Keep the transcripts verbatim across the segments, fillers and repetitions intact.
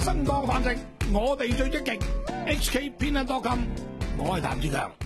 生當飯食，我哋最積極。H K 偏袒多金，我係譚志強。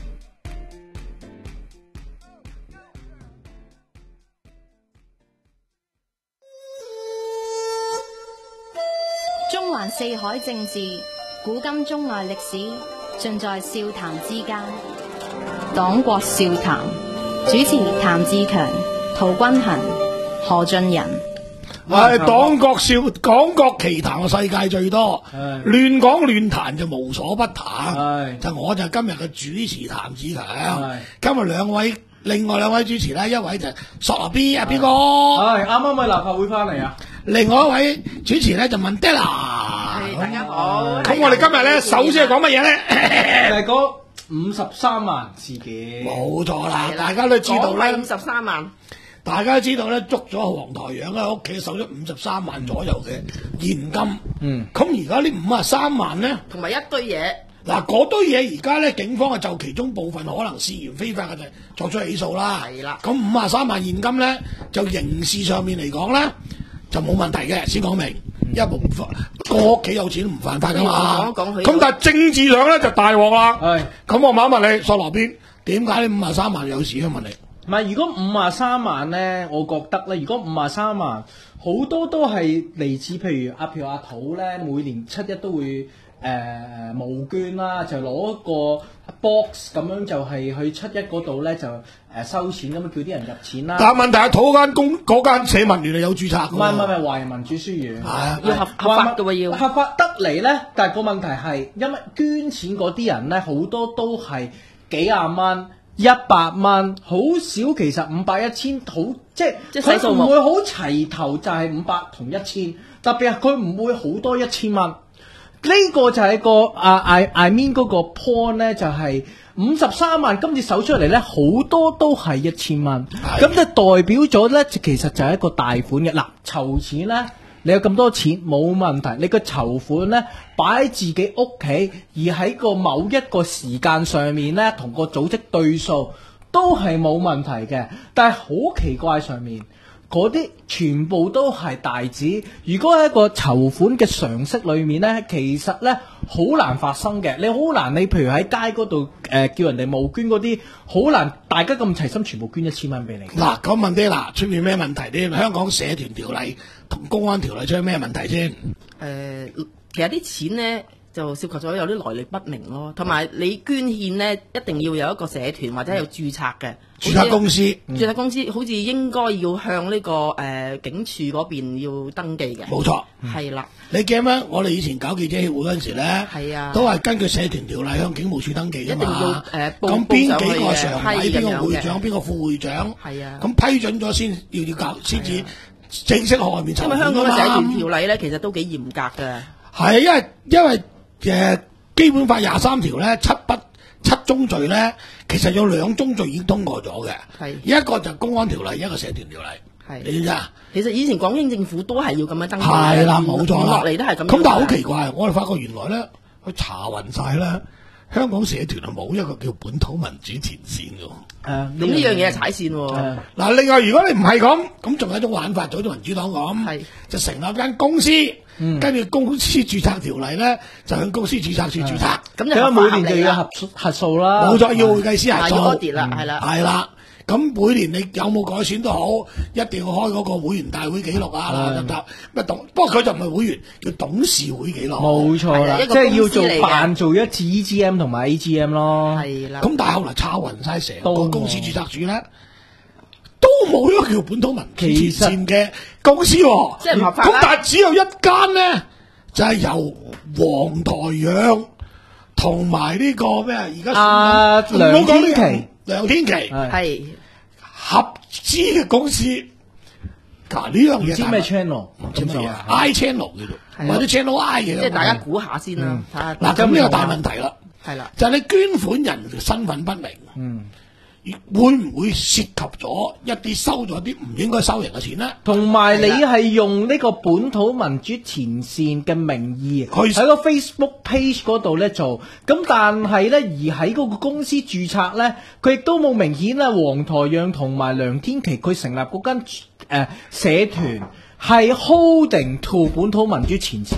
中環四海政治，古今中外歷史，盡在笑談之間。黨國笑談，主持譚志強、陶君行、何俊仁。 係黨國笑，講國奇談嘅世界最多，亂講亂談就無所不談。就我就今日嘅主持譚志強，今日兩位另外兩位主持咧，一位就索羅 B 啊，邊個？ 係啱啱喺立法會翻嚟啊！ 另外一位主持咧就問 Della。 係大家好。 咁我哋今日咧，首先係講乜嘢咧？ 就係講五十三萬事件。 冇錯啦，大家都知道咧， 五十三萬。 大家都知道咧，捉咗黃台仰喺屋企搜咗五十三萬左右嘅現金。嗯。咁而家呢五十三萬咧， 同埋一堆嘢。 嗱，嗰堆嘢而家咧，警方啊就其中部分可能涉嫌非法嘅就作出起訴啦。 係啦。咁五十三萬現金咧，就刑事上面嚟講咧，就冇問題嘅，先講明。因為唔犯個屋企有錢唔犯法噶嘛。 講講佢。 咁但係政治上咧就大鑊啦。 係。 咁我問一問你，索羅邊點解呢五十三萬有事咧？問你。 唔係，如果五十三萬咧，我覺得咧，如果五十三萬好多都係嚟自，譬如阿譬如阿土咧，每年七一都會誒、呃、募捐啦，就攞一個 box 咁樣就係去七一嗰度咧就誒收錢咁樣叫啲人入錢啦。 但係問題係土間公嗰間社民聯係有註冊㗎。 唔係唔係唔係華人民主書院。係啊， 要合合法嘅喎要。 合法得嚟咧，但係個問題係，因為捐錢嗰啲人咧好多都係幾廿蚊。一百蚊好少，其實五百一千好，即係佢唔會好齊頭，就係五百同一千，特別係佢唔會好多一千蚊。呢、這個就係個啊 I I mean 嗰個 point 咧，就係五十三萬今次搜出嚟咧，好多都係一千蚊，咁就代表咗咧，其實就係一個大款嘅嗱籌錢咧。你有咁多錢冇問題，你個籌款咧擺喺自己屋企，而喺個某一個時間上面咧，同個組織對數都係冇問題嘅。但係好奇怪，上面嗰啲全部都係大紙。如果喺一個籌款嘅常識裏面咧，其實咧好難發生嘅。你好難，你譬如喺街嗰度誒叫人哋募捐嗰啲，好難大家咁齊心全部捐一千蚊俾你。 嗱，咁問啲嗱，出面咩問題啲？香港社團條例同公安條例出咩問題先？誒、 呃，其實啲錢咧就涉及咗有啲來歷不明咯，同埋你捐獻咧一定要有一個社團或者有註冊嘅註冊公司。 註冊公司好似應該要向呢、這個誒、呃、警署嗰邊要登記嘅。 冇錯， 係啦。 你記唔記得我哋以前搞記者協會嗰陣時咧？ 係啊，都係根據社團條例向警務處登記㗎嘛。 一定要誒、呃、報咁邊幾個常委、邊個會長、邊個副會長？ 係啊。咁批准咗先要要搞，先至正式外面籌款。 因為香港嘅社團條例咧，其實都幾嚴格嘅。 係，因為因為誒基本法廿三條咧，七不七宗罪咧，其實有兩宗罪已經通過咗嘅。係一個就公安條例，一個社團條例。係你知唔知啊？其實以前港英政府都係要咁樣登記。係啦，冇錯啦。落嚟都係咁。咁但係好奇怪，我哋發覺原來咧，佢查勻晒啦，香港社團係冇一個叫本土民主前線嘅。誒，咁呢樣嘢係踩線喎。嗱，另外如果你唔係咁，咁仲有一種玩法，就好似民主黨咁，就成立間公司。跟住公司註冊條例咧，就向公司註冊處註冊，咁就每年就要核核數啦。冇錯，要會計師核數。要 audit 啦，係啦，係啦。咁每年你有冇改選都好，一定要開嗰個會員大會記錄啊，得唔得？乜董？不過佢就唔係會員，叫董事會記錄。冇錯啦，即係要做辦做一次 E G M 同埋 A G M 咯。係啦。咁但係後來抄勻晒成個公司註冊處咧，都冇一個叫本土民主前線嘅公司喎，即係唔合法啦。咁但係只有一間咧，就係由黃台仰同埋呢個咩啊？而家啊梁天琦，梁天琦係合資嘅公司。嗱呢樣嘢唔知咩 channel， 唔知咩啊 I channel 叫做，或者 channel I 嘅。即係大家估下先啦。嗱咁呢個大問題啦，係啦，就係你捐款人身份不明。嗯。會唔會涉及咗一啲收咗啲唔應該收人嘅錢咧？同埋你係用呢個本土民主前線嘅名義喺個 Facebook page 嗰度咧做，咁但係咧而喺嗰個公司註冊咧，佢亦都冇明顯啦。黃台仰同埋梁天琦佢成立嗰間誒社團係 holding to 本土民主前線。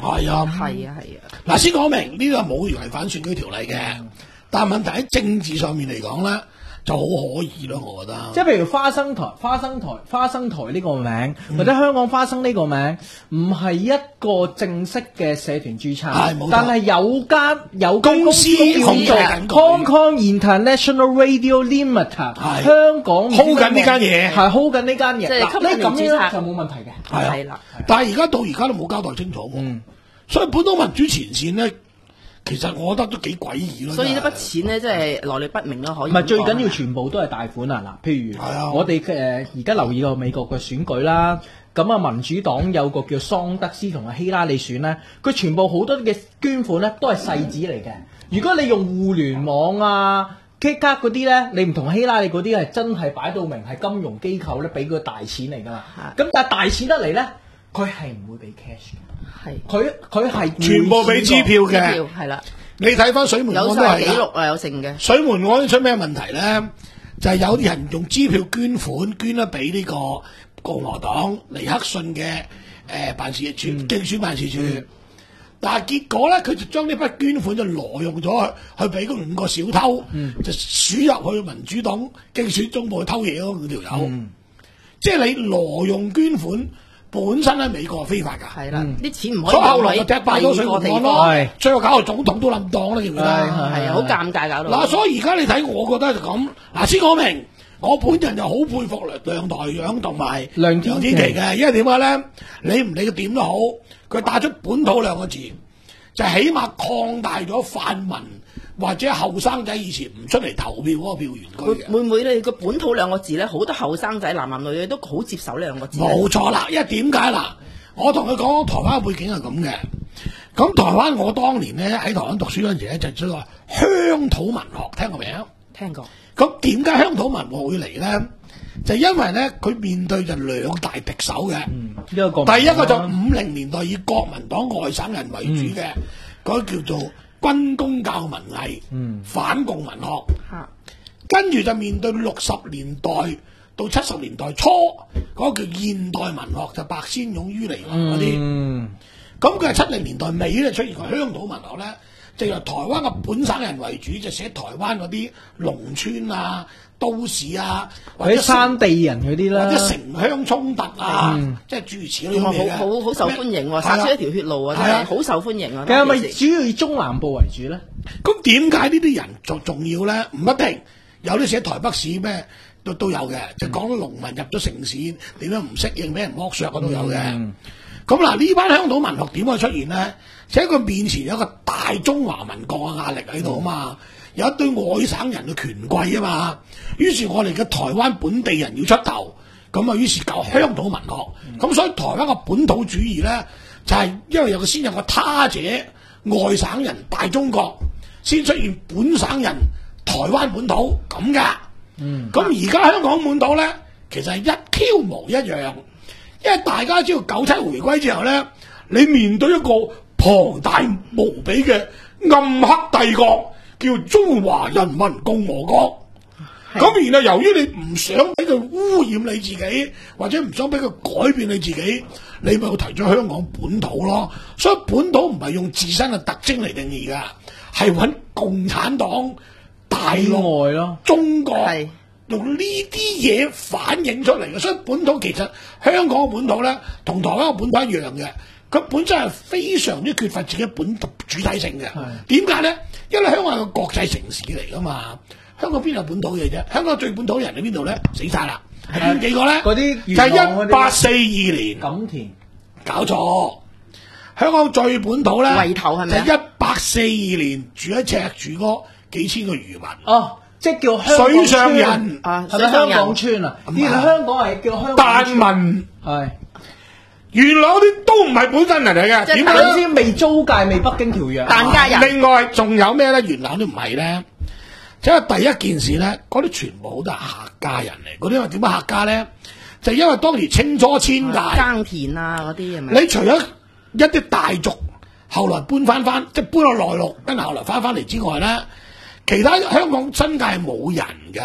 係啊， 係啊，係啊。 嗱，先講明呢個冇違反選舉條例嘅，但係問題喺政治上面嚟講咧，就好可疑咯，我覺得。 即係譬如花生台、花生台、花生台呢個名，嗯、或者香港花生呢個名，唔係一個正式嘅社團註冊，但係有間有間公司控做 Hong Kong International Radio Limited， 香港 hold 緊呢間嘢， 係 hold 緊呢間嘢。 即係吸引人註冊就冇問題嘅。 係啦，但係而家到而家都冇交代清楚喎。嗯、所以本土民主前線咧。其實我覺得都幾詭異咯， 所以呢筆錢咧，即係來歷不明咯，可以。 唔係最緊要全部都係大款啊！嗱，譬如我哋誒而家留意過美國嘅選舉啦，咁啊民主黨有個叫桑德斯同阿希拉里選咧，佢全部好多嘅捐款咧都係細紙嚟嘅。如果你用互聯網啊、K 卡嗰啲咧，你唔同希拉里嗰啲係真係擺到明係金融機構咧俾佢大錢嚟㗎嘛。咁但係大錢得嚟咧，佢係唔會俾 cash 嘅。係，佢佢係全部俾支票嘅， 係啦。 你睇翻水門案都係有記錄啊，有剩嘅。 水門案出咩問題咧？就係、是、有啲人用支票捐款，捐咗俾呢個共和黨尼克遜嘅誒、呃、辦事處、競選辦事處。嗯、但係結果咧，佢就將呢筆捐款就挪用咗去，去俾嗰五個小偷，嗯、就鼠入去民主黨競選總部去偷嘢嗰條友。嗯、即係你挪用捐款。本身喺美國係非法㗎， 係啦，啲錢唔可以。 所以後來就踢爆咗水門案咯，最後搞到總統都冧檔啦，記唔記得？ 係啊，好尷尬搞到。 嗱，所以而家你睇，我覺得就咁。嗱，先講明，我本人就好佩服梁台長同埋梁天琦嘅，因為點解咧？你唔理佢點都好，佢打出本土兩個字，就起碼擴大咗泛民或者後生仔以前唔出嚟投票嗰個票源區嘅。 會唔會咧？個本土兩個字咧，好多後生仔男男女女都好接受呢兩個字。 冇錯啦，因為點解嗱？我同佢講台灣嘅背景係咁嘅。咁台灣我當年咧喺台灣讀書嗰陣時咧，就叫做鄉土文學，聽過未啊？ 聽過。 咁點解鄉土文學會嚟咧？就因為咧，佢面對就兩大敵手嘅。嗯，第一個就五零年代以國民黨外省人為主嘅，嗰、嗯、叫做軍公教文藝，嗯、反共文學。嗯、跟住就面對六十年代到七十年代初嗰、嗰個叫現代文學，就白先勇、于黎文嗰啲。咁佢係七零年代尾咧出現個鄉土文學咧，就由台灣嘅本省人為主，就寫台灣嗰啲農村啊、都市啊，或者山地人嗰啲啦， 或者城鄉衝突啊，嗯、即係諸如此類嘅嘢嘅。 好好好受歡迎喎，殺出一條血路啊，真係好受歡迎啊！ 係咪主要以中南部為主咧？ 咁點解呢啲人仲重要咧？唔一定，有啲寫台北市咩都都有嘅，就講到農民入咗城市點樣唔適應，俾人剝削嗰都有嘅。嗯咁嗱，呢班鄉土文學點會出現咧？就喺佢面前有一個大中華民國嘅壓力喺度啊嘛，有一堆外省人嘅權貴啊嘛，於是我哋嘅台灣本地人要出頭，咁啊於是搞鄉土文學，咁、嗯、所以台灣嘅本土主義咧，就係、是、因為有個先有個他者外省人大中國，先出現本省人台灣本土咁噶。嗯，咁而家香港本土咧，其實係一 Q 模一樣。因為大家知道九七回歸之後咧，你面對一個龐大無比嘅暗黑帝國，叫中華人民共和國。咁的然後由於你唔想俾佢污染你自己，或者唔想俾佢改變你自己，你咪要提出香港本土咯。所以本土唔係用自身嘅特徵嚟定義噶，係揾共產黨大陸咯，中國。用呢啲嘢反映出嚟嘅，所以本土其實香港嘅本土咧，同台灣嘅本土一樣嘅，佢本身係非常之缺乏自己本土主體性嘅。點解咧？因為香港係個國際城市嚟噶嘛，香港邊有本土嘢啫？香港最本土嘅人喺邊度咧？死晒啦！係邊幾個咧？嗰啲就係一八四二年錦田， 搞錯。香港最本土咧， 圍頭係咪啊？ 就一八四二年住喺赤柱嗰幾千個漁民。 哦。即係叫水上人啊，係咪香港村啊？原來香港係叫香港疍民，係原來嗰啲都唔係本身人嚟嘅。點解先未租界未北京條約？ 疍家人。 另外仲有咩咧？原來都唔係咧。即係第一件事咧，嗰啲全部都係客家人嚟。嗰啲話點解客家咧？就因為當年清初遷界耕田啊嗰啲係咪？ 你除咗一啲大族後來搬翻翻，即係搬落內陸，跟住後來翻翻嚟之外咧。其他香港新界係冇人嘅，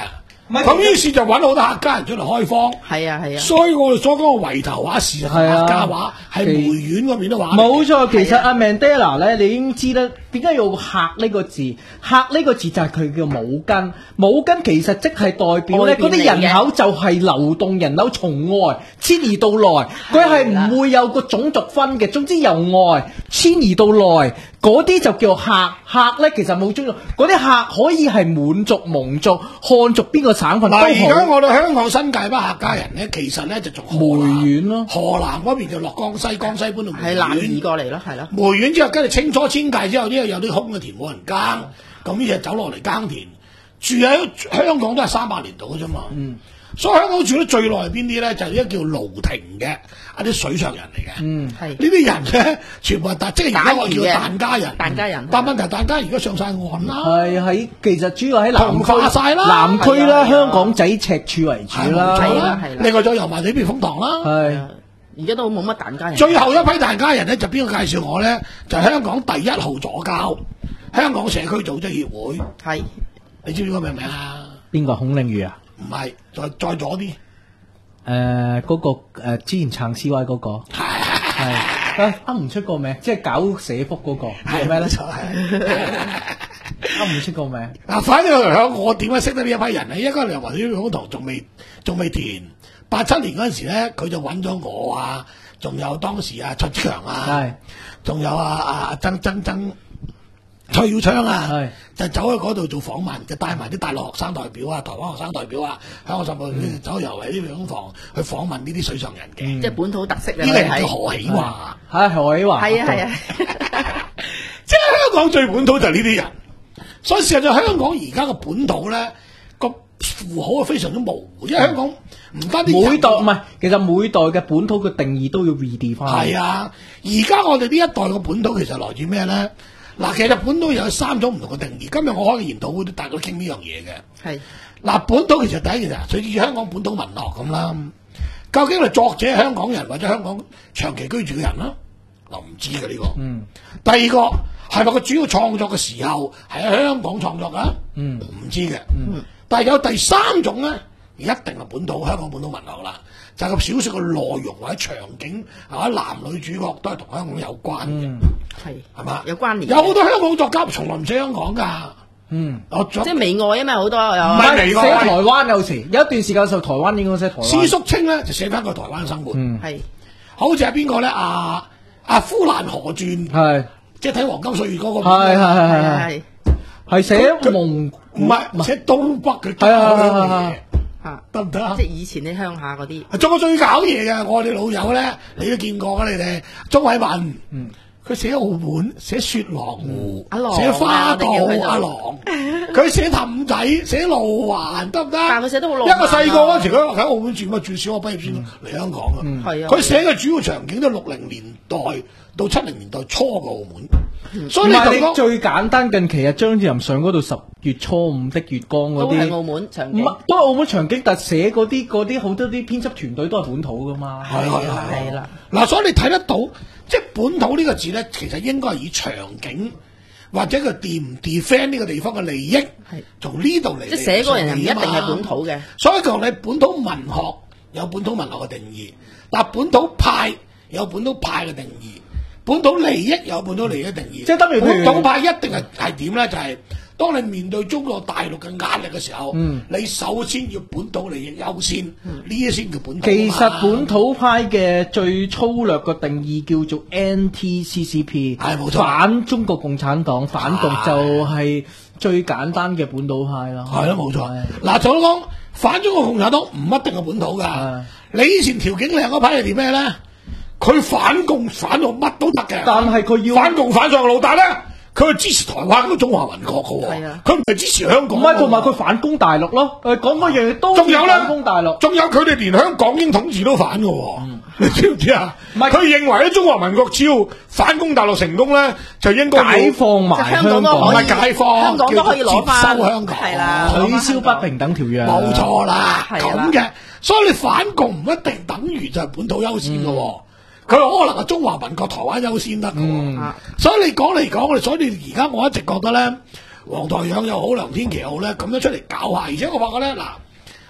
咁於是就揾好多客家人出嚟開荒。 係啊係啊。 所以我哋所講嘅圍頭話事實係客家話，係梅縣嗰邊都話。 冇錯，其實阿 Mandela 咧，你已經知得點解要客呢個字？客呢個字就係佢叫母根，母根其實即係代表咧嗰啲人口就係流動人口從外遷移到內，佢係唔會有個種族分嘅。總之由外遷移到內，嗰啲就叫客。客咧其實冇種族，嗰啲客可以係滿族、蒙族、漢族邊個省份都好。 而家我哋香港新界班客家人咧，其實咧就從梅縣咯， 河南嗰邊就落江西，江西搬到梅縣， 係南移過嚟咯，係咯。 梅縣之後跟住清初遷界之後，因為有啲空嘅田冇人耕，咁呢就走落嚟耕田。住喺香港都係三百年度嘅啫嘛。嗯。所以香港住得最耐係邊啲咧？就係一個叫盧亭嘅一啲水上人嚟嘅。嗯，係。呢啲人咧，全部係疍，即係而家我叫疍家人。疍家人。但問題疍家而家上晒岸啦。係喺其實主要喺南區化晒啦。 南區啦，香港仔赤柱為主啦。 係啦，係啦。另外再油麻地避風塘啦。 係。 而家都冇乜疍家人。 最後一批疍家人咧，就邊個介紹我咧？就係香港第一號左膠，香港社區組織協會。係。你知唔知個名唔名啊？ 邊個孔令瑜啊？ 唔係，再再左啲。 誒，嗰個誒之前撐 C Y 嗰個係係啱唔出個名，即係搞社福嗰個係咩咧？就係啱唔出個名。 嗱，反正響我點解識得呢一批人咧？一個人話啲好堂仲未仲未填，八七年嗰陣時咧，佢就揾咗我啊，仲有當時啊陳志強啊，係，仲有啊啊曾曾曾。蔡耀昌啊，就走去嗰度做訪問，就帶埋啲大陸學生代表啊、台灣學生代表啊，香港十部走遊嚟啲病房去訪問呢啲水上人嘅， 即係本土特色。 呢個人叫何喜華， 係何喜華， 係啊係啊， 即係香港最本土就係呢啲人。所以事實上香港而家嘅本土咧個符號係非常之模糊，因為香港唔單止每代唔係，其實每代嘅本土嘅定義都要 redefine 翻。 係啊，而家我哋呢一代嘅本土其實來自咩咧？嗱，其實本土有三種唔同嘅定義。今日我開個研討會都大家都傾呢樣嘢嘅。係嗱，本土其實第一件事，隨住香港本土文學咁啦。究竟係作者係香港人或者香港長期居住嘅人啦？嗱，唔知嘅呢個。嗯。第二個係咪佢主要創作嘅時候係喺香港創作㗎？嗯，唔知嘅。嗯。但係有第三種咧，一定係本土香港本土文學啦。就係個小説嘅內容或者場景，或者男女主角都係同香港有關嘅，係係嘛有關聯。有好多香港作家從來唔寫香港㗎，嗯，我即係微愛啊嘛，好多有。 唔係微愛，寫台灣有時有一段時間就台灣應該寫台灣。 施叔青咧就寫翻個台灣生活，嗯，係好似係邊個咧？阿阿呼蘭河傳係即係睇黃金歲月嗰個， 係係係係係係寫蒙唔係寫東北嘅， 係啊係係係。 得唔得啊？ 即係以前啲鄉下嗰啲， 仲有最搞嘢嘅，我哋老友咧，你都見過㗎，你哋鍾偉文，嗯，佢寫澳門，寫雪狼湖，阿郎，寫花島，阿郎，佢寫氹仔，寫路環，得唔得？ 但佢寫得好浪漫。 一個細個嗰時，佢喺澳門住嘛，住小學畢業先嚟香港啊。係啊。佢寫嘅主要場景都六零年代到七零年代初嘅澳門。 所以你最簡單近期啊，張智霖上嗰度十月初五的月光嗰啲， 都係澳門場景， 都係澳門場景，但寫嗰啲嗰啲好多啲編輯團隊都係本土噶嘛。 係係係啦。嗱，所以你睇得到，即係本土呢個字咧，其實應該係以場景或者佢 de 唔 defend 呢個地方嘅利益，係從呢度嚟。 即係寫嗰個人唔一定係本土嘅。 所以講你本土文學有本土文學嘅定義，嗱本土派有本土派嘅定義。本土利益有本土利益定義，即係等於本土派一定係係點咧？就係、是、當你面對中國大陸嘅壓力嘅時候，嗯、你首先要本土利益優先，呢啲先叫本土。 其實本土派嘅最粗略嘅定義叫做 N T C C P， 係冇錯，反中國共產黨，反共就係最簡單嘅本土派啦。 係咯，冇錯。嗱，就講反中國共產黨唔一定係本土㗎。你以前條景靚嗰派係點咩咧？佢反共反到乜都得嘅， 但係佢要反共反上路，但係咧佢係支持台灣嗰個中華民國嘅喎，佢唔係支持香港。 唔係，同埋佢反攻大陸咯。誒，講嗰樣嘢都仲有咧，反攻大陸， 仲有佢哋連香港英統治都反嘅喎，嗯、你知唔知啊？唔係，佢認為咧中華民國只要反攻大陸成功咧，就應該解放埋香港， 唔係解放， 香港都可以攞翻接收香港， 係啦， 取消不平等條約， 冇錯啦，咁嘅。所以你反共唔一定等於就係本土優先嘅喎。嗯佢可能係中華民國台灣優先得嘅，嗯、所以你講嚟講，我哋所以你而家我一直覺得咧，黃台仰又好，梁天琦又好咧，咁樣出嚟搞下，而且我發覺咧，嗱，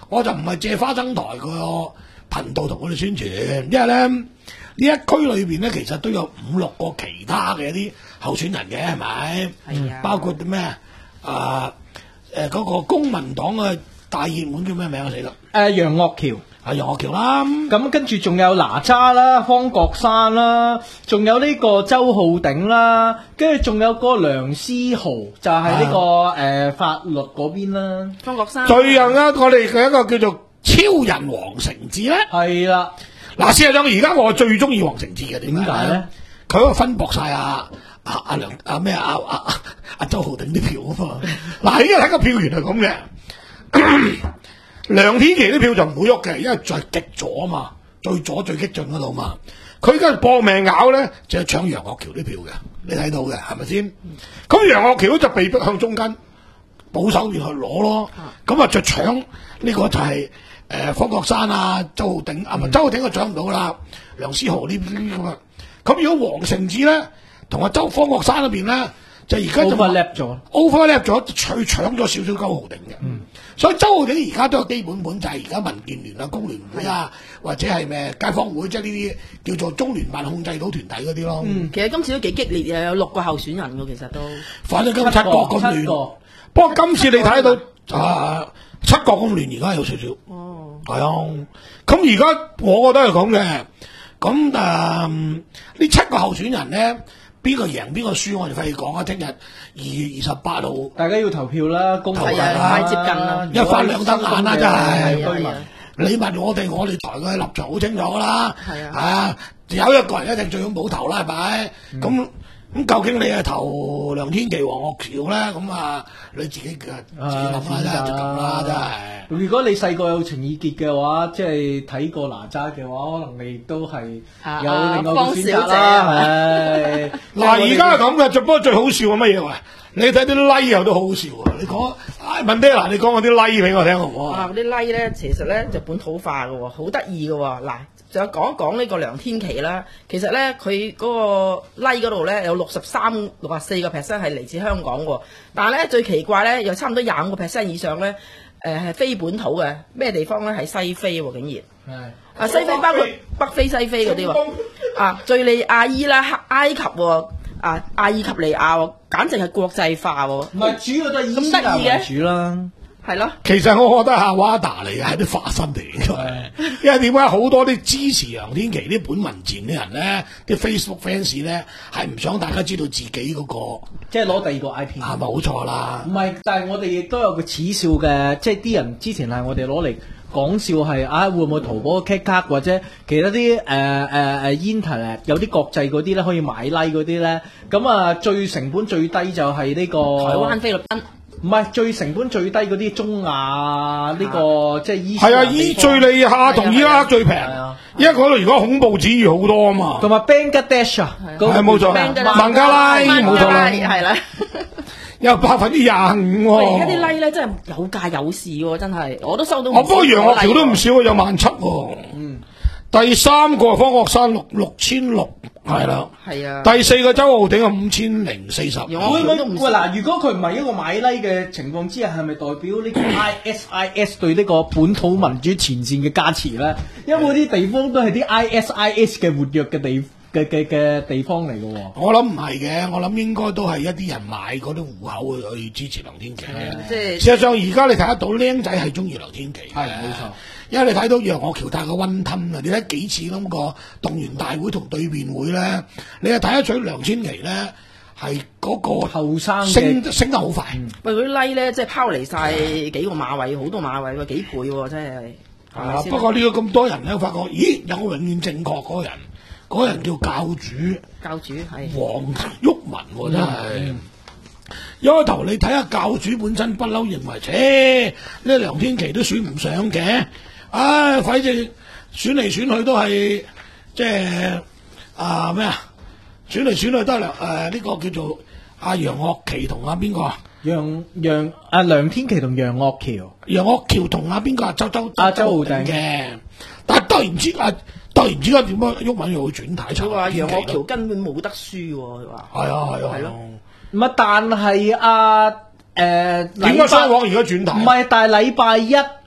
我就唔係借花生台個頻道同佢哋宣傳，因為咧呢一區裏邊咧其實都有五六個其他嘅一啲候選人嘅，係咪？ 係啊， 包括啲咩啊？誒嗰個公民黨嘅大熱門叫咩名啊？死啦！ 誒楊岳橋。 係楊岳橋啦， 咁跟住仲有哪吒啦、方國珊啦，仲有呢個周浩鼎啦，跟住仲有個梁思豪，就係、是、呢、這個誒、啊呃、法律嗰邊啦。 方國珊最有啊，我哋嘅一個叫做超人黃成智咧。 係啦， 嗱，事實上而家我最中意黃成智嘅，點解咧？佢嗰個分薄晒啊啊啊梁啊咩啊啊啊啊周浩鼎啲票啊嘛。嗱，依家睇個票源係咁嘅。梁天琦啲票就唔會喐嘅，因為在極左啊嘛，最左最激進嗰度嘛。佢而家搏命咬咧，就係搶楊岳橋啲票嘅，你睇到嘅係咪先？咁楊岳橋就被逼向中間保守邊去攞咯。咁啊就搶呢個就係、是、誒、呃、方國珊啊、周浩鼎啊，唔係周浩鼎就搶唔到啦。梁思豪呢邊咁啊。咁如果黃成智咧同阿周方國珊嗰邊咧，就而家就 overlap 咗 ，overlap 咗，取搶咗少少周浩鼎嘅。嗯，所以周浩鼎而家都有基本本，就係而家民建聯啊、工聯會啊，或者係咩街坊會，即係呢啲叫做中聯辦控制到團體嗰啲咯。 嗯，其實今次都幾激烈嘅，有六個候選人嘅，其實都。 反正今七個咁亂，不過今次你睇到啊七個咁亂，而家有少少。哦。係啊，咁而家我覺得係咁嘅，咁誒呢七個候選人咧。邊個贏邊個輸，我哋費事講啊！聽日二月二十八號， 大家要投票啦，公投係啊，太接近啦， 一翻兩瞪眼啦，真係。 啊、 你問我哋，我哋台嘅立場好清楚噶啦， 係啊， 啊，有一個人一定最好冇投啦，係咪？咁、嗯。咁究竟你係投梁天琦、黃岳橋咧？咁啊，你自己嘅自己諗下啦，就咁啦，真係。 如果你細個有情意結嘅話，即係睇過哪吒嘅話，可能你都係有另外個選擇啦。係嗱，而家係咁嘅，最不過最好笑係乜嘢喂？你睇啲 like 又都好好笑啊！你講，唉，文爹嗱，你講我啲 like 俾我聽好唔好啊？ 啊，啲 like 咧，其實咧就本土化嘅喎，好得意嘅喎，嗱。就講一講呢個梁天琦啦，其實咧佢嗰個 like 嗰度咧有六十三、六十四個 percent 係嚟自香港喎，但係咧最奇怪咧有差唔多廿五個 percent 以上咧誒係非本土嘅，咩地方咧係西非喎，竟然係啊西非包括北非、西非嗰啲喎，啊敍利亞、伊拉克、埃及喎，啊阿爾及利亞喎，簡直係國際化喎， 唔係主要都係伊斯蘭為主啦。 係咯， 其實我覺得夏娃達嚟嘅係啲化身嚟嘅，因為點解好多啲支持梁天琦啲本文戰嘅人咧，啲 Facebook fans 咧係唔想大家知道自己嗰、那個， 即係攞第二個 I P。 係冇錯啦。唔係，但係我哋亦都有個恥笑嘅，即係啲人之前係我哋攞嚟講笑係啊，會唔會淘寶 K 卡或者其他啲誒誒誒 Internet 有啲國際嗰啲咧可以買 like 嗰啲咧？咁啊，最成本最低就係呢、這個台灣、菲律賓。 唔係最成本最低嗰啲中亞呢、這個即係伊係啊，伊敍利亞同伊拉克最平，因為嗰度如果恐怖主義好多啊嘛。 同埋 Bangladesh 啊， 係冇錯，孟加拉冇錯啦， 係啦， 有百分之廿五喎。 而家啲 like 咧真係有價有市喎，真係我都收到。 我不過楊岳橋都唔少啊，有萬七喎。嗯。第三個方國珊六六千六，係啦， 係啊。 第四個周浩鼎啊五千零四十。 會唔會喂嗱？如果佢唔係一個買 like 嘅情況之下，係咪代表呢個 I S I S 對呢個本土民主前線嘅加持咧？因為啲地方都係啲 I S I S 嘅活躍嘅地嘅嘅嘅地方嚟嘅喎。 我諗唔係嘅，我諗應該都係一啲人買嗰啲戶口去去支持梁天琦嘅。即係事實上，而家你睇得到僆仔係中意梁天琦嘅。係冇錯。因為你睇到楊岳橋太過溫吞啊！你睇幾次咁個動員大會同對面會咧，你係睇得出梁天琦咧係嗰個後生升升得好快。 喂、嗯，嗰啲 like 咧，即係拋離晒幾個馬位，好多馬位喎，幾倍喎，真係。 啊！不過呢個咁多人咧，發覺咦有個永遠正確嗰個人，嗰、嗰個人叫教主。教主係黃毓民喎，真係。嗯一開頭你睇下教主本身不嬲認為，切呢梁天琦都選唔上嘅，唉，反正選嚟選去都係即係啊咩啊，選嚟選去都係梁誒呢個叫做阿楊岳橋同阿邊個啊？ 楊楊阿梁天琦同楊岳橋， 楊岳橋同阿邊個啊？周周阿周浩鼎嘅，但係突然之間，突然之間點解毓民又會轉軚？ 佢話楊岳橋根本冇得輸喎，佢話係啊係啊係咯。 唔係，但係阿誒點解雙黃而家轉軚？ 唔係，但係禮拜一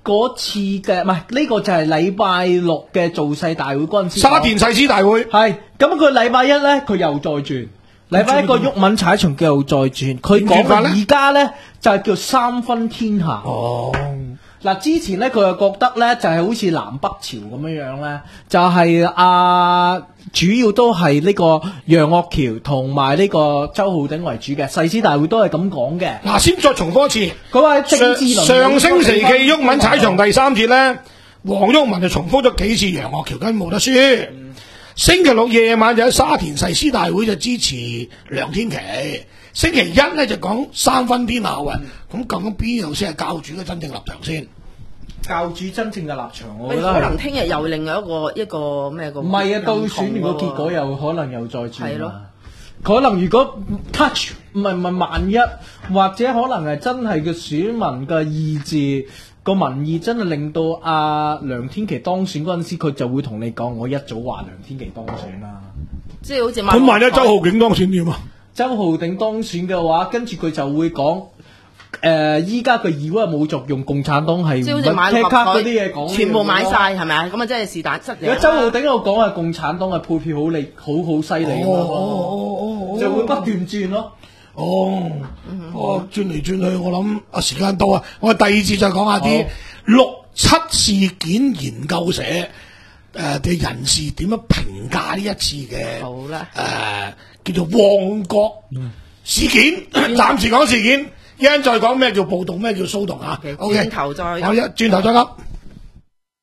嗰次嘅唔係呢個就係禮拜六嘅造勢大會嗰陣時， 沙田誓師大會係咁佢禮拜一咧佢又再轉，禮拜一個毓民踩場佢又再轉，佢講嘅而家咧就係叫三分天下。 哦。 嗱，之前咧佢又覺得咧就係、是、好似南北朝咁樣樣咧，就係、是、啊主要都係呢個楊岳橋同埋呢個周浩鼎為主嘅，誓師大會都係咁講嘅。 嗱，先再重複一次， 佢話政治上上星期毓民踩場第三節咧，黃毓民就重複咗幾次楊岳橋根本冇得輸。嗯、星期六夜晚就喺沙田誓師大會就支持梁天琦。星期一咧就講三分天下運，咁究竟邊樣先係教主嘅真正立場先？ 教主真正嘅立場，我覺得可能聽日又另外一個一個咩個？ 唔係啊，到選完個結果又可能又再轉。係咯，可能如果 touch 唔係唔係萬一，或者可能係真係嘅選民嘅意志個民意真係令到阿梁天琦當選嗰陣時，佢就會同你講：我一早話梁天琦當選啦。 即係好似咁萬一周浩鼎當選點啊？ 周浩鼎當選嘅話，跟住佢就會講，誒依家嘅議會冇作用，共產黨係即係好似買踢卡嗰啲嘢講， 全部買晒係咪啊？咁啊，即係是但質。 如果周浩鼎喺度講係共產黨係配票好利，好好犀利， 哦哦哦， 就會不斷轉咯。 哦，哦轉嚟轉去，我諗啊時間到啊，我第二節再講下啲六七事件研究社誒嘅人士點樣評價呢一次嘅好啦誒。叫做旺角事件，暫時講事件，一陣再講咩叫暴動，咩叫騷動啊。 OK，轉頭再好，一轉頭再講。